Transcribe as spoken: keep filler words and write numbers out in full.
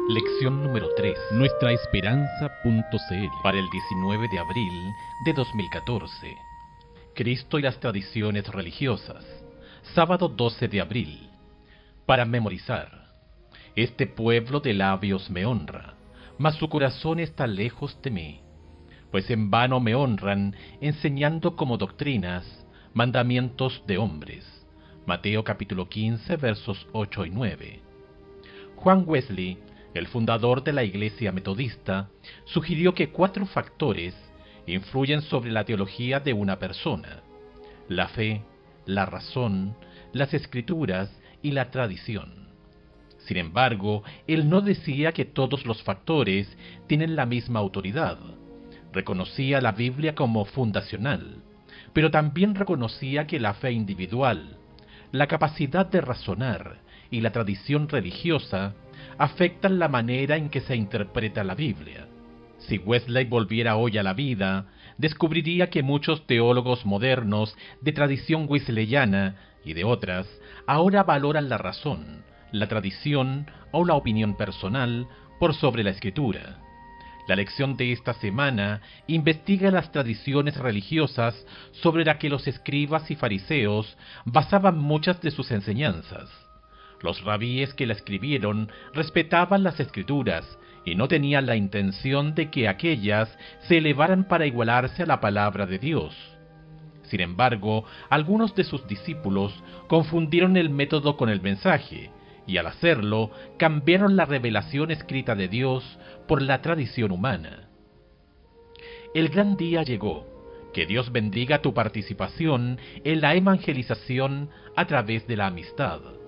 Lección número tres. nuestra esperanza punto c l. Para el diecinueve de abril de dos mil catorce. Cristo y las tradiciones religiosas. Sábado doce de abril. Para memorizar. Este pueblo de labios me honra, mas su corazón está lejos de mí. Pues en vano me honran, enseñando como doctrinas mandamientos de hombres. Mateo capítulo quince, versos ocho y nueve. Juan Wesley, el fundador de la Iglesia Metodista, sugirió que cuatro factores influyen sobre la teología de una persona: la fe, la razón, las escrituras y la tradición. Sin embargo, él no decía que todos los factores tienen la misma autoridad. Reconocía la Biblia como fundacional, pero también reconocía que la fe individual, la capacidad de razonar y la tradición religiosa afectan la manera en que se interpreta la Biblia. Si Wesley volviera hoy a la vida, descubriría que muchos teólogos modernos de tradición wesleyana y de otras ahora valoran la razón, la tradición o la opinión personal por sobre la Escritura. La lección de esta semana investiga las tradiciones religiosas sobre las que los escribas y fariseos basaban muchas de sus enseñanzas. Los rabíes que la escribieron respetaban las Escrituras y no tenían la intención de que aquellas se elevaran para igualarse a la palabra de Dios. Sin embargo, algunos de sus discípulos confundieron el método con el mensaje, y al hacerlo, cambiaron la revelación escrita de Dios por la tradición humana. El gran día llegó. Que Dios bendiga tu participación en la evangelización a través de la amistad.